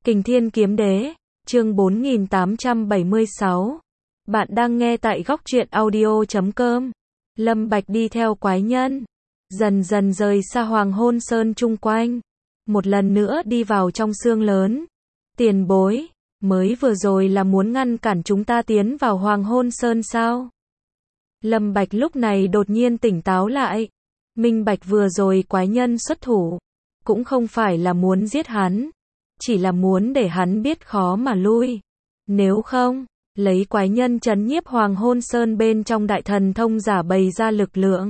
Kình Thiên Kiếm Đế, chương 4876. Bạn đang nghe tại góc truyện audio.com. Lâm Bạch đi theo quái nhân, dần dần rời xa Hoàng Hôn Sơn chung quanh, một lần nữa đi vào trong xương lớn. Tiền bối, mới vừa rồi là muốn ngăn cản chúng ta tiến vào Hoàng Hôn Sơn sao? Lâm Bạch lúc này đột nhiên tỉnh táo lại, minh bạch vừa rồi quái nhân xuất thủ, cũng không phải là muốn giết hắn, chỉ là muốn để hắn biết khó mà lui. Nếu không, lấy quái nhân trấn nhiếp Hoàng Hôn Sơn bên trong đại thần thông giả bày ra lực lượng.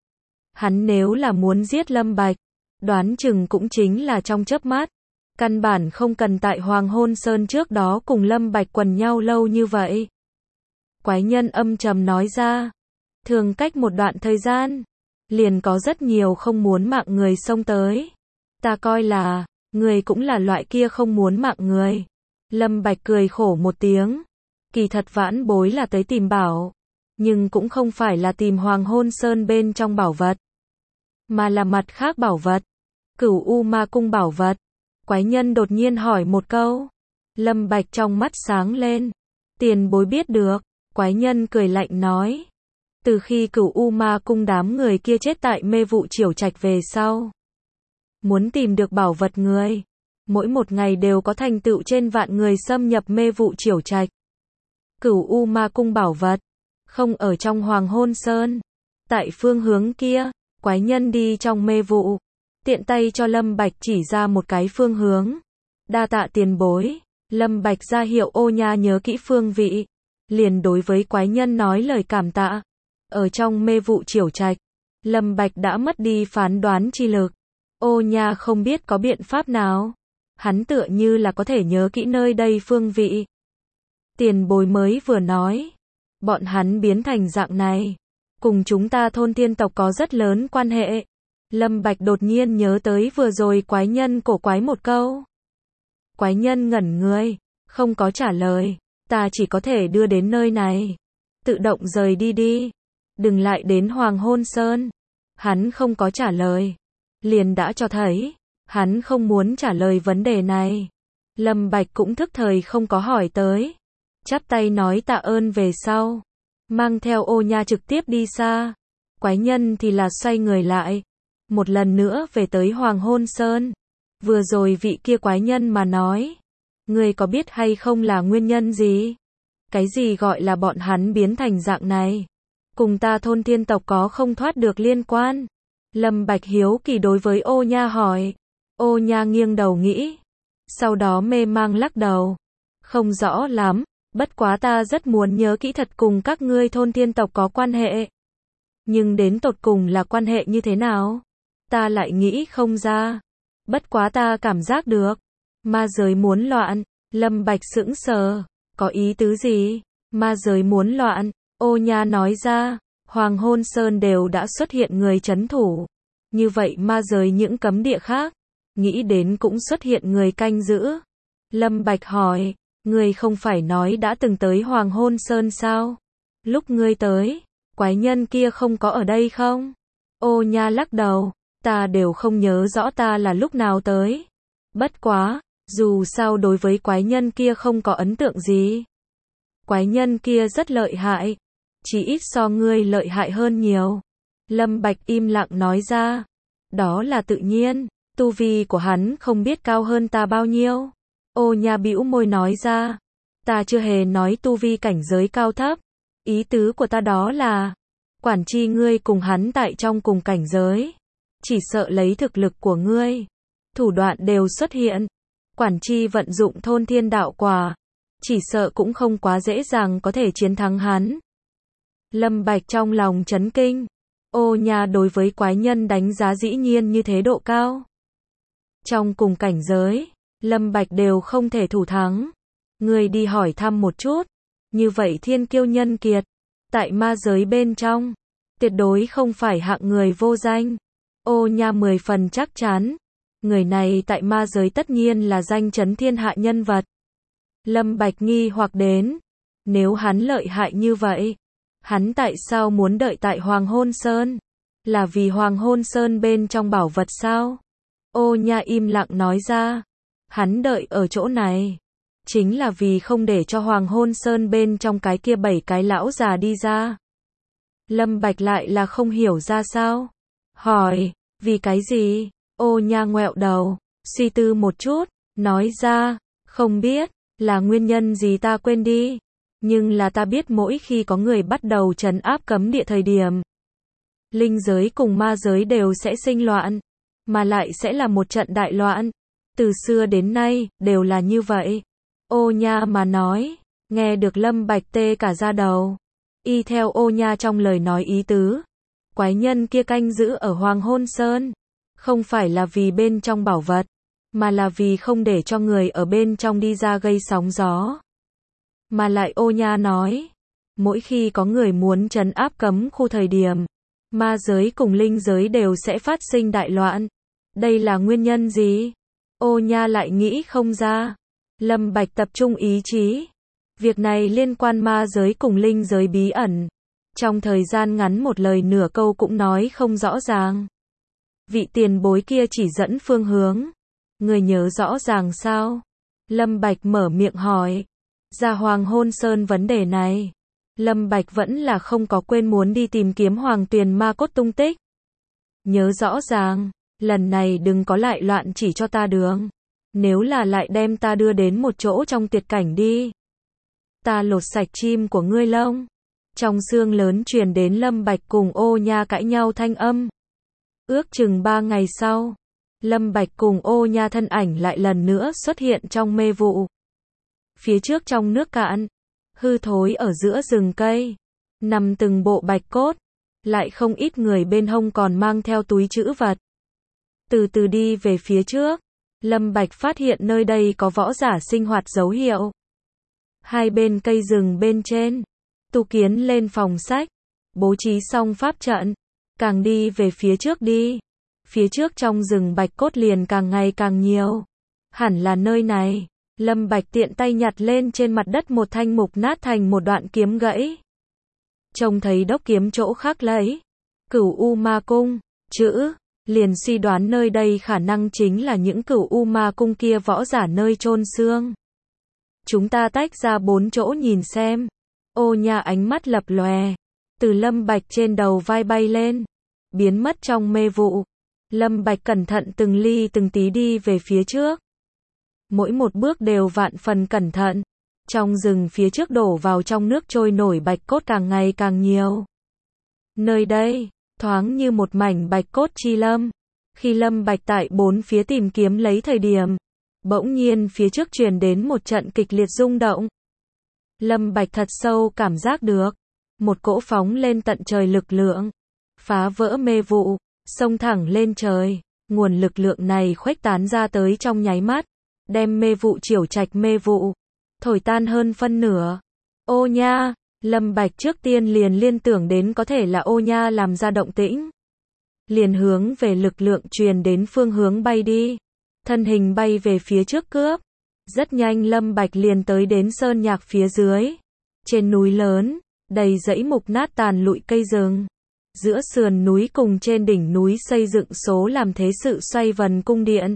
Hắn nếu là muốn giết Lâm Bạch, đoán chừng cũng chính là trong chớp mắt. Căn bản không cần tại Hoàng Hôn Sơn trước đó cùng Lâm Bạch quần nhau lâu như vậy. Quái nhân âm trầm nói ra, thường cách một đoạn thời gian, liền có rất nhiều không muốn mạng người xông tới. Ta coi là, người cũng là loại kia không muốn mạng người. Lâm Bạch cười khổ một tiếng. Kỳ thật vãn bối là tới tìm bảo, nhưng cũng không phải là tìm Hoàng Hôn Sơn bên trong bảo vật, mà là mặt khác bảo vật. Cửu U Ma Cung bảo vật. Quái nhân đột nhiên hỏi một câu. Lâm Bạch trong mắt sáng lên. Tiền bối biết được. Quái nhân cười lạnh nói. Từ khi Cửu U Ma Cung đám người kia chết tại Mê Vụ Triểu Trạch về sau, muốn tìm được bảo vật người, mỗi một ngày đều có thành tựu trên vạn người xâm nhập Mê Vụ Triểu Trạch. Cửu U Ma Cung bảo vật không ở trong Hoàng Hôn Sơn, tại phương hướng kia. Quái nhân đi trong mê vụ, tiện tay cho Lâm Bạch chỉ ra một cái phương hướng. Đa tạ tiền bối. Lâm Bạch ra hiệu Ô Nha nhớ kỹ phương vị, liền đối với quái nhân nói lời cảm tạ. Ở trong Mê Vụ Triểu Trạch, Lâm Bạch đã mất đi phán đoán chi lực. Ô Nha không biết có biện pháp nào, hắn tựa như là có thể nhớ kỹ nơi đây phương vị. Tiền bối mới vừa nói, bọn hắn biến thành dạng này, cùng chúng ta thôn thiên tộc có rất lớn quan hệ. Lâm Bạch đột nhiên nhớ tới vừa rồi quái nhân cổ quái một câu. Quái nhân ngẩn người, không có trả lời. Ta chỉ có thể đưa đến nơi này, tự động rời đi đi, đừng lại đến Hoàng Hôn Sơn. Hắn không có trả lời, liền đã cho thấy hắn không muốn trả lời vấn đề này. Lâm Bạch cũng thức thời không có hỏi tới, chắp tay nói tạ ơn về sau, mang theo Ô Nha trực tiếp đi xa. Quái nhân thì là xoay người lại, một lần nữa về tới Hoàng Hôn Sơn. Vừa rồi vị kia quái nhân mà nói, ngươi có biết hay không là nguyên nhân gì? Cái gì gọi là bọn hắn biến thành dạng này? Cùng ta thôn thiên tộc có không thoát được liên quan? Lâm Bạch hiếu kỳ đối với Ô Nha hỏi. Ô Nha nghiêng đầu nghĩ, sau đó mê mang lắc đầu. Không rõ lắm, bất quá ta rất muốn nhớ kỹ thật cùng các ngươi thôn thiên tộc có quan hệ. Nhưng đến tột cùng là quan hệ như thế nào? Ta lại nghĩ không ra. Bất quá ta cảm giác được, ma giới muốn loạn. Lâm Bạch sững sờ, có ý tứ gì? Ma giới muốn loạn? Ô Nha nói ra, Hoàng Hôn Sơn đều đã xuất hiện người trấn thủ. Như vậy ma giới những cấm địa khác, nghĩ đến cũng xuất hiện người canh giữ. Lâm Bạch hỏi, ngươi không phải nói đã từng tới Hoàng Hôn Sơn sao? Lúc ngươi tới, quái nhân kia không có ở đây không? Ô Nha lắc đầu, ta đều không nhớ rõ ta là lúc nào tới. Bất quá, dù sao đối với quái nhân kia không có ấn tượng gì. Quái nhân kia rất lợi hại, chỉ ít so ngươi lợi hại hơn nhiều. Lâm Bạch im lặng nói ra, đó là tự nhiên, tu vi của hắn không biết cao hơn ta bao nhiêu. Ô Nha bĩu môi nói ra, ta chưa hề nói tu vi cảnh giới cao thấp. Ý tứ của ta đó là, quản chi ngươi cùng hắn tại trong cùng cảnh giới, chỉ sợ lấy thực lực của ngươi, thủ đoạn đều xuất hiện. Quản chi vận dụng thôn thiên đạo quả, chỉ sợ cũng không quá dễ dàng có thể chiến thắng hắn. Lâm Bạch trong lòng chấn kinh. Ô Nha đối với quái nhân đánh giá dĩ nhiên như thế độ cao. Trong cùng cảnh giới, Lâm Bạch đều không thể thủ thắng. Người đi hỏi thăm một chút, như vậy thiên kiêu nhân kiệt, tại ma giới bên trong, tuyệt đối không phải hạng người vô danh. Ô Nha 10 phần chắc chắn, người này tại ma giới tất nhiên là danh chấn thiên hạ nhân vật. Lâm Bạch nghi hoặc đến, nếu hắn lợi hại như vậy, hắn tại sao muốn đợi tại Hoàng Hôn Sơn? Là vì Hoàng Hôn Sơn bên trong bảo vật sao? Ô Nha im lặng nói ra, Hắn đợi ở chỗ này, chính là vì không để cho Hoàng Hôn Sơn bên trong cái kia 7 cái lão già đi ra. Lâm Bạch lại là không hiểu ra sao. Hỏi, vì cái gì? Ô Nha ngoẹo đầu, suy tư một chút, nói ra, không biết, là nguyên nhân gì ta quên đi. Nhưng là ta biết mỗi khi có người bắt đầu trấn áp cấm địa thời điểm, linh giới cùng ma giới đều sẽ sinh loạn, mà lại sẽ là một trận đại loạn. Từ xưa đến nay, đều là như vậy. Ô Nha mà nói, nghe được Lâm Bạch tê cả da đầu. Y theo Ô Nha trong lời nói ý tứ, quái nhân kia canh giữ ở Hoàng Hôn Sơn, không phải là vì bên trong bảo vật, mà là vì không để cho người ở bên trong đi ra gây sóng gió. Mà lại Ô Nha nói, mỗi khi có người muốn trấn áp cấm khu thời điểm, ma giới cùng linh giới đều sẽ phát sinh đại loạn. Đây là nguyên nhân gì? Ô Nha lại nghĩ không ra. Lâm Bạch tập trung ý chí. Việc này liên quan ma giới cùng linh giới bí ẩn. Trong thời gian ngắn một lời nửa câu cũng nói không rõ ràng. Vị tiền bối kia chỉ dẫn phương hướng. Người nhớ rõ ràng sao? Lâm Bạch mở miệng hỏi. Ra Hoàng Hôn Sơn vấn đề này, Lâm Bạch vẫn là không có quên muốn đi tìm kiếm Hoàng Tuyền ma cốt tung tích. Nhớ rõ ràng, lần này đừng có lại loạn chỉ cho ta đường. Nếu là lại đem ta đưa đến một chỗ trong tuyệt cảnh đi. Ta lột sạch chim của ngươi lông. Trong xương lớn truyền đến Lâm Bạch cùng Ô Nha cãi nhau thanh âm. Ước chừng 3 ngày sau, Lâm Bạch cùng Ô Nha thân ảnh lại lần nữa xuất hiện trong mê vụ. Phía trước trong nước cạn, hư thối ở giữa rừng cây, nằm từng bộ bạch cốt, lại không ít người bên hông còn mang theo túi trữ vật. Từ từ đi về phía trước, Lâm Bạch phát hiện nơi đây có võ giả sinh hoạt dấu hiệu. Hai bên cây rừng bên trên, tu kiến lên phòng sách, bố trí xong pháp trận, càng đi về phía trước đi. Phía trước trong rừng bạch cốt liền càng ngày càng nhiều. Hẳn là nơi này. Lâm Bạch tiện tay nhặt lên trên mặt đất một thanh mục nát thành một đoạn kiếm gãy. Trông thấy đốc kiếm chỗ khác lấy Cửu U Ma Cung chữ, liền suy đoán nơi đây khả năng chính là những Cửu U Ma Cung kia võ giả nơi chôn xương. Chúng ta tách ra 4 chỗ nhìn xem. Ô Nha ánh mắt lập lòe, từ Lâm Bạch trên đầu vai bay lên, biến mất trong mê vụ. Lâm Bạch cẩn thận từng ly từng tí đi về phía trước. Mỗi một bước đều vạn phần cẩn thận. Trong rừng phía trước đổ vào trong nước trôi nổi bạch cốt càng ngày càng nhiều. Nơi đây, thoáng như một mảnh bạch cốt chi lâm. Khi Lâm Bạch tại 4 phía tìm kiếm lấy thời điểm, bỗng nhiên phía trước truyền đến một trận kịch liệt rung động. Lâm Bạch thật sâu cảm giác được một cỗ phóng lên tận trời lực lượng, phá vỡ mê vụ, xông thẳng lên trời. Nguồn lực lượng này khuếch tán ra tới trong nháy mắt, đem mê vụ chiểu trạch mê vụ, thổi tan hơn phân nửa. Ô Nha, Lâm Bạch trước tiên liền liên tưởng đến có thể là Ô Nha làm ra động tĩnh. Liền hướng về lực lượng truyền đến phương hướng bay đi. Thân hình bay về phía trước cướp. Rất nhanh Lâm Bạch liền tới đến sơn nhạc phía dưới. Trên núi lớn, đầy dãy mục nát tàn lụi cây rừng. Giữa sườn núi cùng trên đỉnh núi xây dựng số làm thế sự xoay vần cung điện.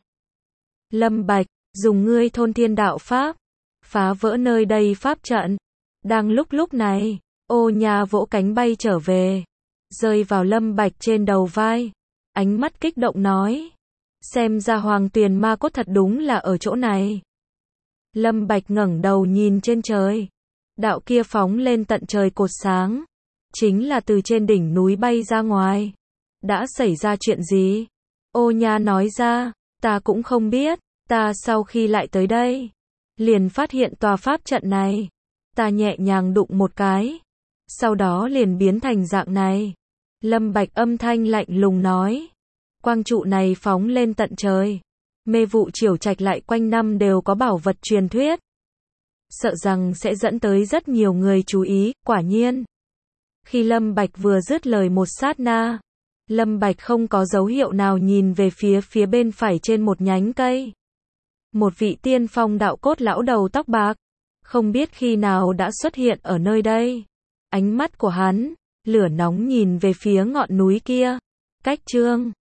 Lâm Bạch, dùng ngươi thôn thiên đạo pháp, phá vỡ nơi đây pháp trận. Đang lúc này, Ô Nha vỗ cánh bay trở về, rơi vào Lâm Bạch trên đầu vai. Ánh mắt kích động nói, xem ra Hoàng Tuyền ma cốt thật đúng là ở chỗ này. Lâm Bạch ngẩng đầu nhìn trên trời. Đạo kia phóng lên tận trời cột sáng, chính là từ trên đỉnh núi bay ra ngoài. Đã xảy ra chuyện gì? Ô Nha nói ra, ta cũng không biết. Ta sau khi lại tới đây, liền phát hiện tòa pháp trận này. Ta nhẹ nhàng đụng một cái, sau đó liền biến thành dạng này. Lâm Bạch âm thanh lạnh lùng nói, quang trụ này phóng lên tận trời, mê vụ chiểu trạch lại quanh năm đều có bảo vật truyền thuyết. Sợ rằng sẽ dẫn tới rất nhiều người chú ý. Quả nhiên, khi Lâm Bạch vừa dứt lời một sát na, Lâm Bạch không có dấu hiệu nào nhìn về phía bên phải trên một nhánh cây. Một vị tiên phong đạo cốt lão đầu tóc bạc, không biết khi nào đã xuất hiện ở nơi đây. Ánh mắt của hắn, lửa nóng nhìn về phía ngọn núi kia. Cách Trương